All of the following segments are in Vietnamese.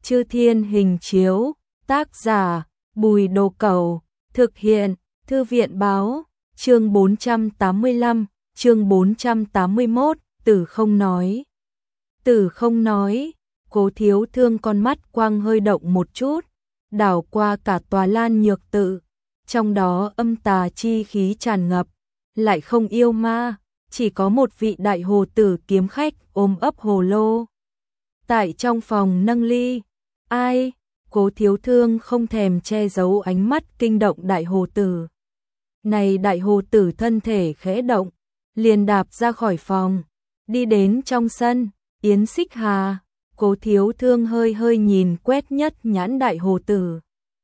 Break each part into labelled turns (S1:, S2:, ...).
S1: Chư Thiên Hình Chiếu, tác giả, Bùi Đồ Cẩu, thực hiện, Thư viện báo, chương 485, chương 481, Tử không nói. Tử không nói, Cố Thiếu Thương con mắt quang hơi động một chút, đảo qua cả tòa Lan Nhược tự, trong đó âm tà chi khí tràn ngập, lại không yêu ma, chỉ có một vị đại hồ tử kiếm khách ôm ấp hồ lô. Tại trong phòng nâng ly, ai? Cố Thiếu Thương không thèm che giấu ánh mắt kinh động đại hồ tử. Này đại hồ tử thân thể khẽ động, liền đạp ra khỏi phòng, đi đến trong sân, Yến Xích Hà. Cố Thiếu Thương hơi hơi nhìn quét nhất nhãn đại hồ tử.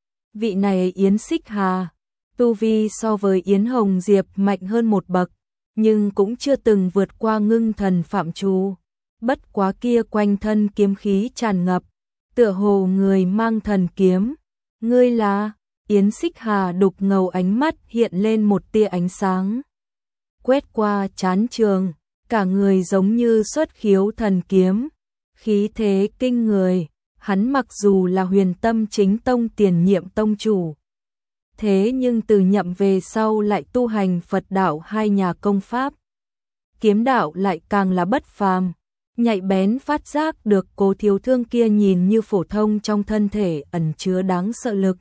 S1: Vị này Yến Xích Hà, tu vi so với Yến Hồng Diệp mạnh hơn một bậc, nhưng cũng chưa từng vượt qua ngưng thần phạm trù. Bất quá kia quanh thân kiếm khí tràn ngập, tựa hồ người mang thần kiếm. Ngươi là? Yến Xích Hà đục ngầu ánh mắt hiện lên một tia ánh sáng. Quét qua trán trường, cả người giống như xuất khiếu thần kiếm, khí thế kinh người. Hắn mặc dù là Huyền Tâm Chính Tông tiền nhiệm tông chủ, thế nhưng từ nhậm về sau lại tu hành Phật đạo hai nhà công pháp. Kiếm đạo lại càng là bất phàm, nhạy bén phát giác được Cố Thiếu Thương kia nhìn như phổ thông trong thân thể ẩn chứa đáng sợ lực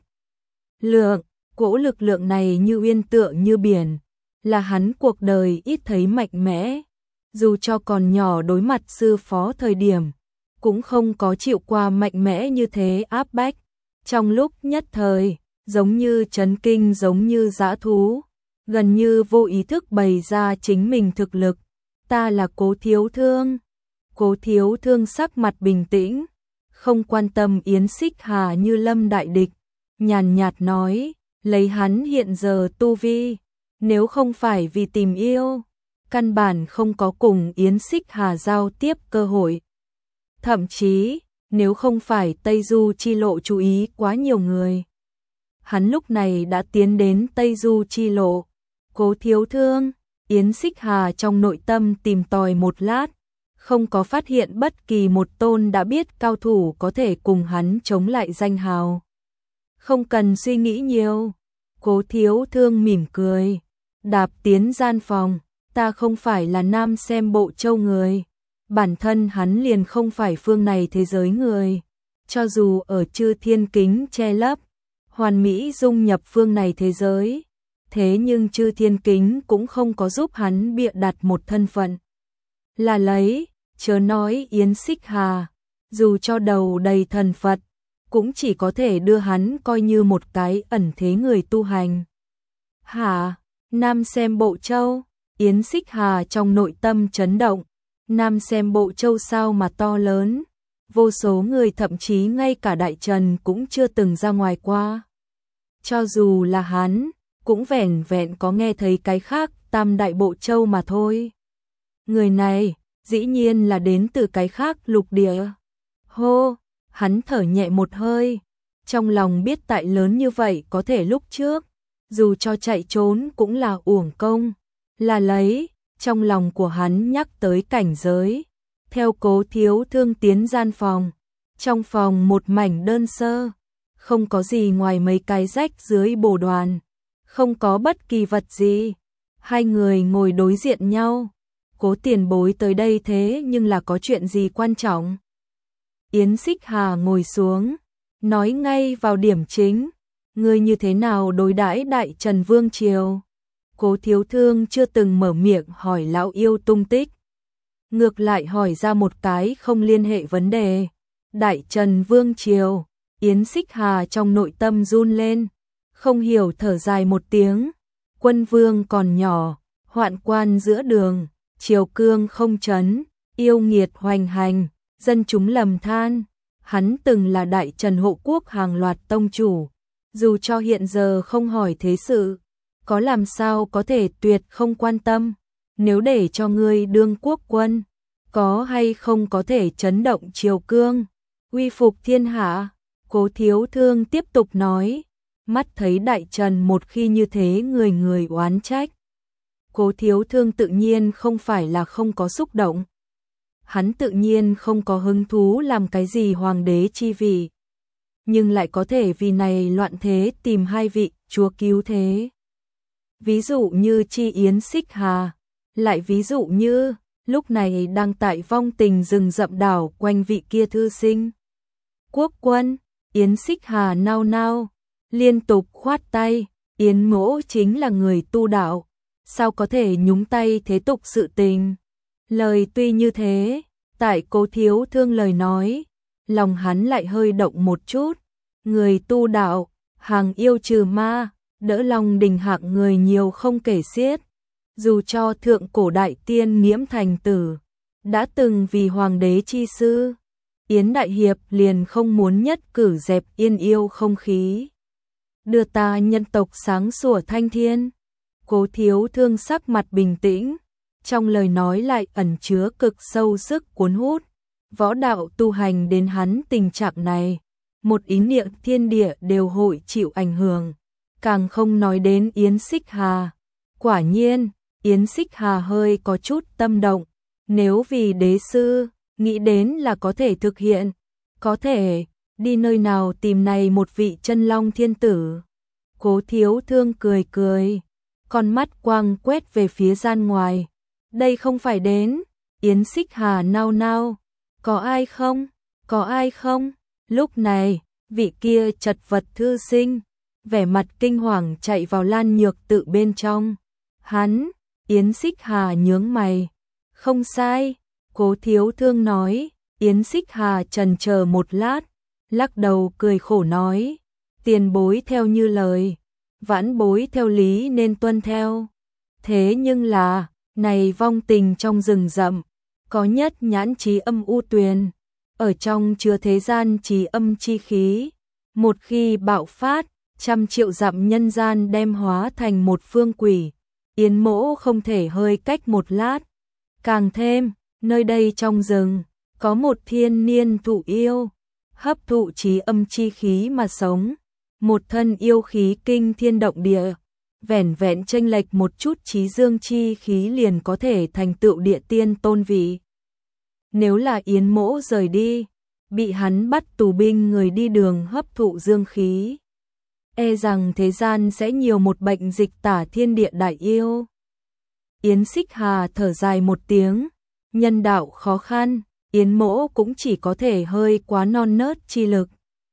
S1: lượng. Cỗ lực lượng này như uyên tượng như biển, là hắn cuộc đời ít thấy mạnh mẽ. Dù cho còn nhỏ đối mặt sư phó thời điểm, cũng không có chịu qua mạnh mẽ như thế áp bách. Trong lúc nhất thời, giống như chấn kinh, giống như dã thú, gần như vô ý thức bày ra chính mình thực lực. Ta là Cố Thiếu Thương. Cố Thiếu Thương sắc mặt bình tĩnh, không quan tâm Yến Xích Hà như lâm đại địch, nhàn nhạt nói, lấy hắn hiện giờ tu vi, nếu không phải vì tìm yêu, căn bản không có cùng Yến Xích Hà giao tiếp cơ hội. Thậm chí, nếu không phải Tây Du chi lộ chú ý quá nhiều người, hắn lúc này đã tiến đến Tây Du chi lộ. Cố Thiếu Thương, Yến Xích Hà trong nội tâm tìm tòi một lát, không có phát hiện bất kỳ một tôn đã biết cao thủ có thể cùng hắn chống lại danh hào. Không cần suy nghĩ nhiều, Cố Thiếu Thương mỉm cười, đạp tiến gian phòng. Ta không phải là Nam Xem Bộ Châu người, bản thân hắn liền không phải phương này thế giới người. Cho dù ở Chư Thiên Kính che lấp, hoàn mỹ dung nhập phương này thế giới, thế nhưng Chư Thiên Kính cũng không có giúp hắn bịa đặt một thân phận. Là lấy, chớ nói Yến Xích Hà, dù cho đầu đầy thần Phật, cũng chỉ có thể đưa hắn coi như một cái ẩn thế người tu hành. Hả? Nam Xem Bộ Châu? Yến Xích Hà trong nội tâm chấn động. Nam Xem Bộ Châu sao mà to lớn, vô số người thậm chí ngay cả Đại Trần cũng chưa từng ra ngoài qua. Cho dù là hắn, cũng vẻn vẹn có nghe thấy cái khác Tam Đại Bộ Châu mà thôi. Người này, dĩ nhiên là đến từ cái khác lục địa. Hô, hắn thở nhẹ một hơi, trong lòng biết tại lớn như vậy có thể lúc trước, dù cho chạy trốn cũng là uổng công. Là lấy, trong lòng của hắn nhắc tới cảnh giới. Theo Cố Thiếu Thương tiến gian phòng, trong phòng một mảnh đơn sơ, không có gì ngoài mấy cái rách dưới bồ đoàn, không có bất kỳ vật gì. Hai người ngồi đối diện nhau. Cố tiền bối tới đây thế nhưng là có chuyện gì quan trọng? Yến Xích Hà ngồi xuống, nói ngay vào điểm chính. Ngươi như thế nào đối đãi Đại Trần Vương Triều? Cố Thiếu Thương chưa từng mở miệng hỏi lão yêu tung tích, ngược lại hỏi ra một cái không liên hệ vấn đề. Đại Trần Vương Triều. Yến Xích Hà trong nội tâm run lên, không hiểu thở dài một tiếng. Quân vương còn nhỏ, hoạn quan giữa đường, triều cương không trấn, yêu nghiệt hoành hành, dân chúng lầm than. Hắn từng là Đại Trần hộ quốc hàng loạt tông chủ, dù cho hiện giờ không hỏi thế sự, có làm sao có thể tuyệt không quan tâm. Nếu để cho ngươi đương quốc quân, có hay không có thể chấn động triều cương, uy phục thiên hạ? Cố Thiếu Thương tiếp tục nói, mắt thấy Đại Trần một khi như thế người người oán trách. Cố Thiếu Thương tự nhiên không phải là không có xúc động. hắn tự nhiên không có hứng thú làm cái gì hoàng đế chi vị, nhưng lại có thể vì này loạn thế tìm hai vị chúa cứu thế. Ví dụ như Chi Yến Xích Hà, lại ví dụ như lúc này đang tại vong tình rừng rậm đảo quanh vị kia thư sinh. Quốc quân, Yến Xích Hà nao nao, liên tục khoát tay, Yến Mỗ chính là người tu đạo, sao có thể nhúng tay thế tục sự tình. Lời tuy như thế, tại Cố Thiếu Thương lời nói, lòng hắn lại hơi động một chút. Người tu đạo, hàng yêu trừ ma, đỡ lòng đình hạng người nhiều không kể xiết. Dù cho thượng cổ đại tiên Nghiễm Thành Tử đã từng vì hoàng đế chi sư, Yến Đại Hiệp liền không muốn nhất cử dẹp yên yêu không khí, đưa ta nhân tộc sáng sủa thanh thiên. Cố Thiếu Thương sắc mặt bình tĩnh, trong lời nói lại ẩn chứa cực sâu sức cuốn hút. Võ đạo tu hành đến hắn tình trạng này, một ý niệm thiên địa đều hội chịu ảnh hưởng, càng không nói đến Yến Xích Hà. Quả nhiên, Yến Xích Hà hơi có chút tâm động, nếu vì đế sư, nghĩ đến là có thể thực hiện, có thể đi nơi nào tìm này một vị chân long thiên tử. Cố Thiếu Thương cười cười, con mắt quang quét về phía gian ngoài. Đây không phải đến. Yến Xích Hà nao nao, có ai không, có ai không? Lúc này, vị kia chật vật thư sinh, vẻ mặt kinh hoàng chạy vào Lan Nhược Tự bên trong. Hắn, Yến Xích Hà nhướng mày. Không sai, Cố Thiếu Thương nói. Yến Xích Hà chần chờ một lát, lắc đầu cười khổ nói, tiền bối theo như lời, vãn bối theo lý nên tuân theo. Thế nhưng là, này vong tình trong rừng rậm, có nhất nhãn trí âm u tuyền, ở trong chứa thế gian trí âm chi khí, một khi bạo phát, trăm triệu dặm nhân gian đem hóa thành một phương quỷ. Yến Mỗ không thể hơi cách một lát. Càng thêm, nơi đây trong rừng, có một thiên niên thụ yêu, hấp thụ trí âm chi khí mà sống, một thân yêu khí kinh thiên động địa, vẻn vẹn chênh lệch một chút trí dương chi khí liền có thể thành tựu địa tiên tôn vị. Nếu là Yến Mỗ rời đi, bị hắn bắt tù binh người đi đường hấp thụ dương khí, e rằng thế gian sẽ nhiều một bệnh dịch tả thiên địa đại yêu. Yến Xích Hà thở dài một tiếng, nhân đạo khó khăn, Yến Mỗ cũng chỉ có thể hơi quá non nớt chi lực.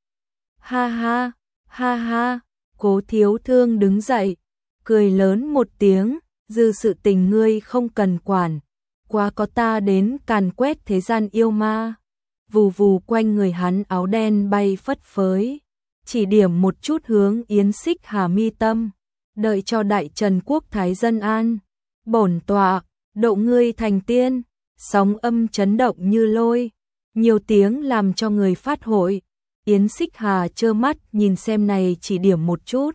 S1: Ha ha, ha ha, Cố Thiếu Thương đứng dậy, cười lớn một tiếng, dư sự tình ngươi không cần quản, quá có ta đến càn quét thế gian yêu ma. Vù vù quanh người hắn áo đen bay phất phới, chỉ điểm một chút hướng Yến Xích Hà mi tâm, đợi cho đại Trần quốc thái dân an. Bổn tọa, độ ngươi thành tiên, sóng âm chấn động như lôi, nhiều tiếng làm cho người phát hội. Yến Xích Hà trơ mắt nhìn xem này chỉ điểm một chút,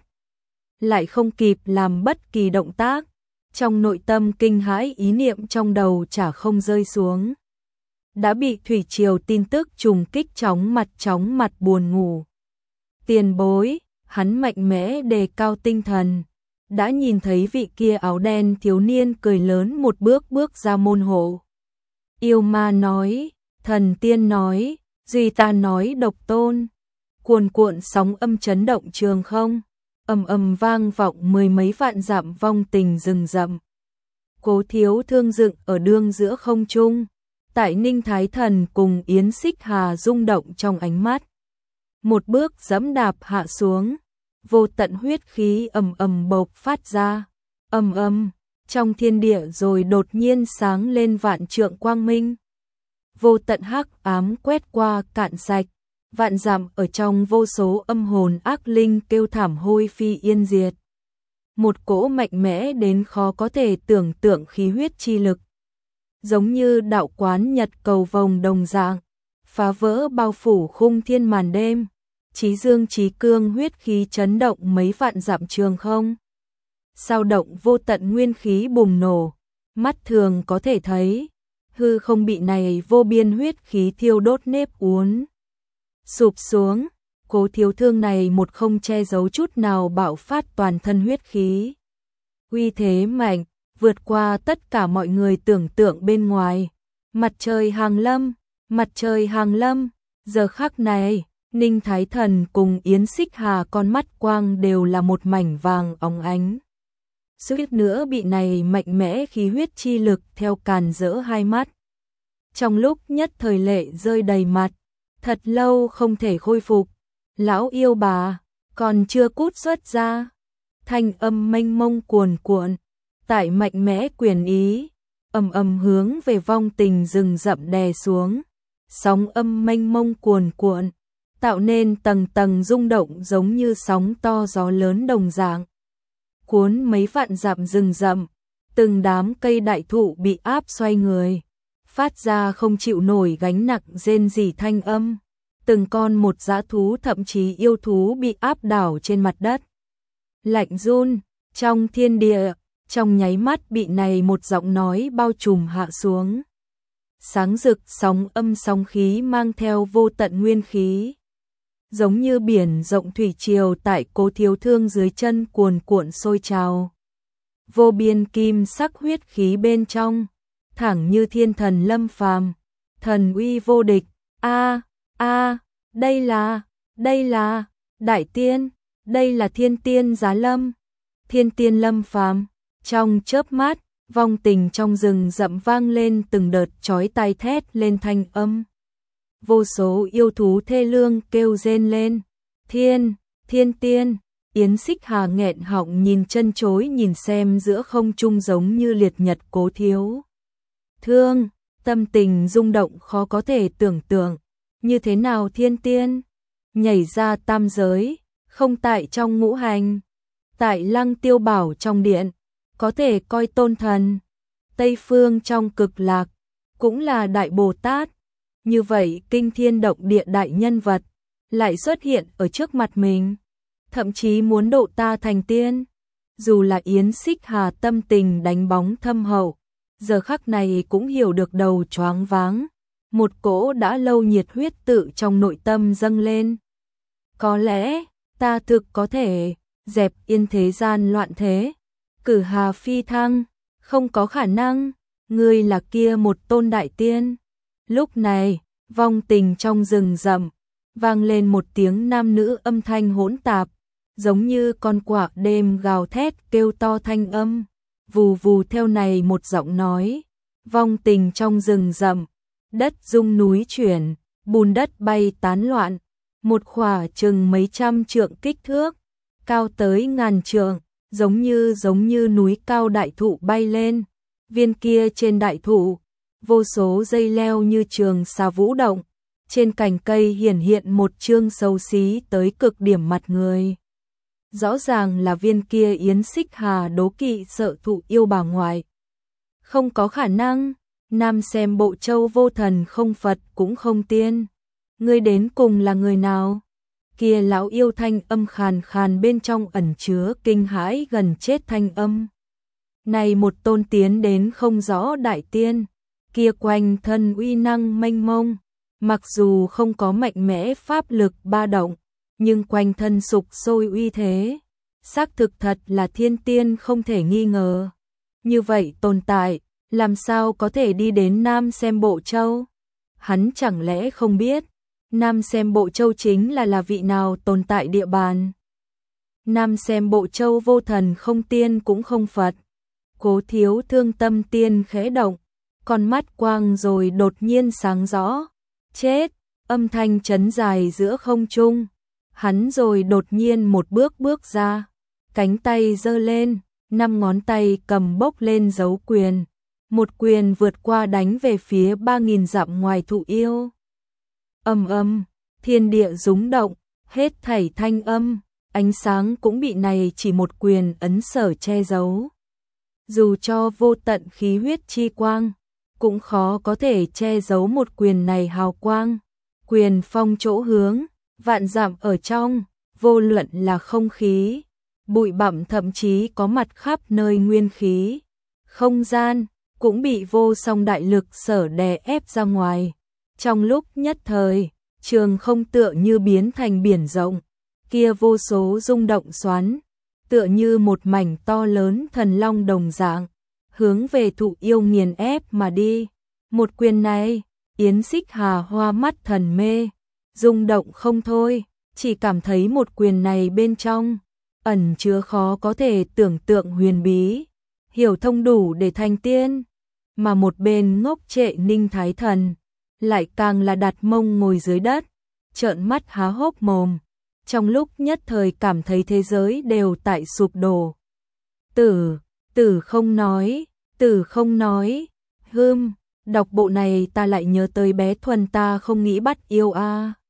S1: lại không kịp làm bất kỳ động tác, trong nội tâm kinh hãi ý niệm trong đầu chả không rơi xuống. Đã bị thủy triều tin tức trùng kích chóng mặt buồn ngủ. Tiền bối, hắn mạnh mẽ đề cao tinh thần, đã nhìn thấy vị kia áo đen thiếu niên cười lớn một bước ra môn hộ. Yêu ma nói, thần tiên nói, duy ta nói độc tôn. Cuồn cuộn sóng âm chấn động trường không, ầm ầm vang vọng mười mấy vạn dặm vong tình rừng rậm. Cố Thiếu Thương dựng ở đương giữa không trung, tại Ninh Thái Thần cùng Yến Xích Hà rung động trong ánh mắt. Một bước giẫm đạp hạ xuống, vô tận huyết khí ầm ầm bộc phát ra, ầm ầm, trong thiên địa rồi đột nhiên sáng lên vạn trượng quang minh. Vô tận hắc ám quét qua cạn sạch, vạn dặm ở trong vô số âm hồn ác linh kêu thảm hôi phi yên diệt. Một cỗ mạnh mẽ đến khó có thể tưởng tượng khí huyết chi lực, giống như đạo quán nhật cầu vồng đồng dạng, phá vỡ bao phủ khung thiên màn đêm. Chí dương chí cương huyết khí chấn động mấy vạn dặm trường không. Sao động vô tận nguyên khí bùng nổ, mắt thường có thể thấy, hư không bị này vô biên huyết khí thiêu đốt nếp uốn. Sụp xuống, Cố Thiếu Thương này một không che giấu chút nào bạo phát toàn thân huyết khí. Uy thế mạnh, vượt qua tất cả mọi người tưởng tượng bên ngoài. Mặt trời hàng lâm, mặt trời hàng lâm, giờ khắc này, Ninh Thái Thần cùng Yến Xích Hà con mắt quang đều là một mảnh vàng óng ánh. Suýt nữa bị này mạnh mẽ khí huyết chi lực theo càn rỡ hai mắt. Trong lúc nhất thời lệ rơi đầy mặt, thật lâu không thể khôi phục. Lão yêu bà, còn chưa cút xuất ra. Thanh âm mênh mông cuồn cuộn, tại mạnh mẽ quyền ý, ầm ầm hướng về vong tình rừng rậm đè xuống. Sóng âm mênh mông cuồn cuộn, tạo nên tầng tầng rung động giống như sóng to gió lớn đồng dạng. Cuốn mấy vạn dặm rừng rậm, từng đám cây đại thụ bị áp xoay người, phát ra không chịu nổi gánh nặng rên rỉ thanh âm. Từng con một dã thú thậm chí yêu thú bị áp đảo trên mặt đất. Lạnh run, trong thiên địa, trong nháy mắt bị này một giọng nói bao trùm hạ xuống. Sáng rực sóng âm sóng khí mang theo vô tận nguyên khí. Giống như biển rộng thủy triều tại Cố Thiếu Thương dưới chân cuồn cuộn sôi trào. Vô biên kim sắc huyết khí bên trong, thẳng như thiên thần lâm phàm, thần uy vô địch. Đây là đại tiên, đây là thiên tiên giá lâm, thiên tiên lâm phàm. Trong chớp mắt, vong tình trong rừng rậm vang lên từng đợt chói tai thét lên thanh âm. Vô số yêu thú thê lương kêu rên lên. Thiên tiên, Yến Xích Hà nghẹn họng nhìn chân chối nhìn xem giữa không trung giống như liệt nhật Cố Thiếu Thương, tâm tình rung động khó có thể tưởng tượng. Như thế nào thiên tiên? Nhảy ra tam giới, không tại trong ngũ hành. Tại Lăng Tiêu Bảo trong điện, có thể coi tôn thần. Tây phương trong cực lạc, cũng là đại Bồ Tát. Như vậy kinh thiên động địa đại nhân vật, lại xuất hiện ở trước mặt mình. Thậm chí muốn độ ta thành tiên. Dù là Yến Xích Hà tâm tình đánh bóng thâm hậu, giờ khắc này cũng hiểu được đầu choáng váng. Một cỗ đã lâu nhiệt huyết tự trong nội tâm dâng lên. Có lẽ, ta thực có thể dẹp yên thế gian loạn thế, cử hà phi thăng, không có khả năng, ngươi là kia một tôn đại tiên. Lúc này, vong tình trong rừng rậm, vang lên một tiếng nam nữ âm thanh hỗn tạp, giống như con quạ đêm gào thét kêu to thanh âm, vù vù theo này một giọng nói. Vong tình trong rừng rậm, đất rung núi chuyển, bùn đất bay tán loạn, một khỏa chừng mấy trăm trượng kích thước, cao tới ngàn trượng, giống như núi cao đại thụ bay lên. Viên kia trên đại thụ, vô số dây leo như trường xà vũ động, trên cành cây hiển hiện một chương xấu xí tới cực điểm mặt người. Rõ ràng là viên kia Yến Xích Hà đố kỵ sợ thụ yêu bà ngoại. Không có khả năng, Nam xem Bộ Châu vô thần không Phật cũng không tiên. Ngươi đến cùng là người nào? Kia lão yêu thanh âm khàn khàn bên trong ẩn chứa kinh hãi gần chết thanh âm. Này một tôn tiến đến không rõ đại tiên, kia quanh thân uy năng mênh mông, mặc dù không có mạnh mẽ pháp lực ba động, nhưng quanh thân sục sôi uy thế, xác thực thật là thiên tiên không thể nghi ngờ. Như vậy tồn tại, làm sao có thể đi đến Nam xem Bộ Châu? Hắn chẳng lẽ không biết, Nam xem Bộ Châu chính là vị nào tồn tại địa bàn? Nam xem Bộ Châu vô thần không tiên cũng không Phật. Cố Thiếu Thương tâm tiên khẽ động, con mắt quang rồi đột nhiên sáng rõ. Chết, âm thanh chấn dài giữa không trung. Hắn rồi đột nhiên một bước ra, cánh tay giơ lên, 5 ngón tay cầm bốc lên dấu quyền. Một quyền vượt qua đánh về phía 3000 dặm ngoài thụ yêu. Ầm, thiên địa rúng động, hết thảy thanh âm, ánh sáng cũng bị này chỉ một quyền ấn sở che giấu. Dù cho vô tận khí huyết chi quang, cũng khó có thể che giấu một quyền này hào quang. Quyền phong chỗ hướng, vạn dặm ở trong, vô luận là không khí, bụi bặm thậm chí có mặt khắp nơi nguyên khí, không gian cũng bị vô song đại lực sở đè ép ra ngoài. Trong lúc nhất thời, trường không tựa như biến thành biển rộng, kia vô số rung động xoắn, tựa như một mảnh to lớn thần long đồng dạng, hướng về thụ yêu nghiền ép mà đi. Một quyền này, Yến Xích Hà hoa mắt thần mê, rung động không thôi, chỉ cảm thấy một quyền này bên trong ẩn chứa khó có thể tưởng tượng huyền bí, hiểu thông đủ để thành tiên. Mà một bên ngốc trệ Ninh Thái Thần lại càng là đặt mông ngồi dưới đất, trợn mắt há hốc mồm, trong lúc nhất thời cảm thấy thế giới đều tại sụp đổ. Tử không nói, đọc bộ này ta lại nhớ tới bé Thuần ta không nghĩ bắt yêu a.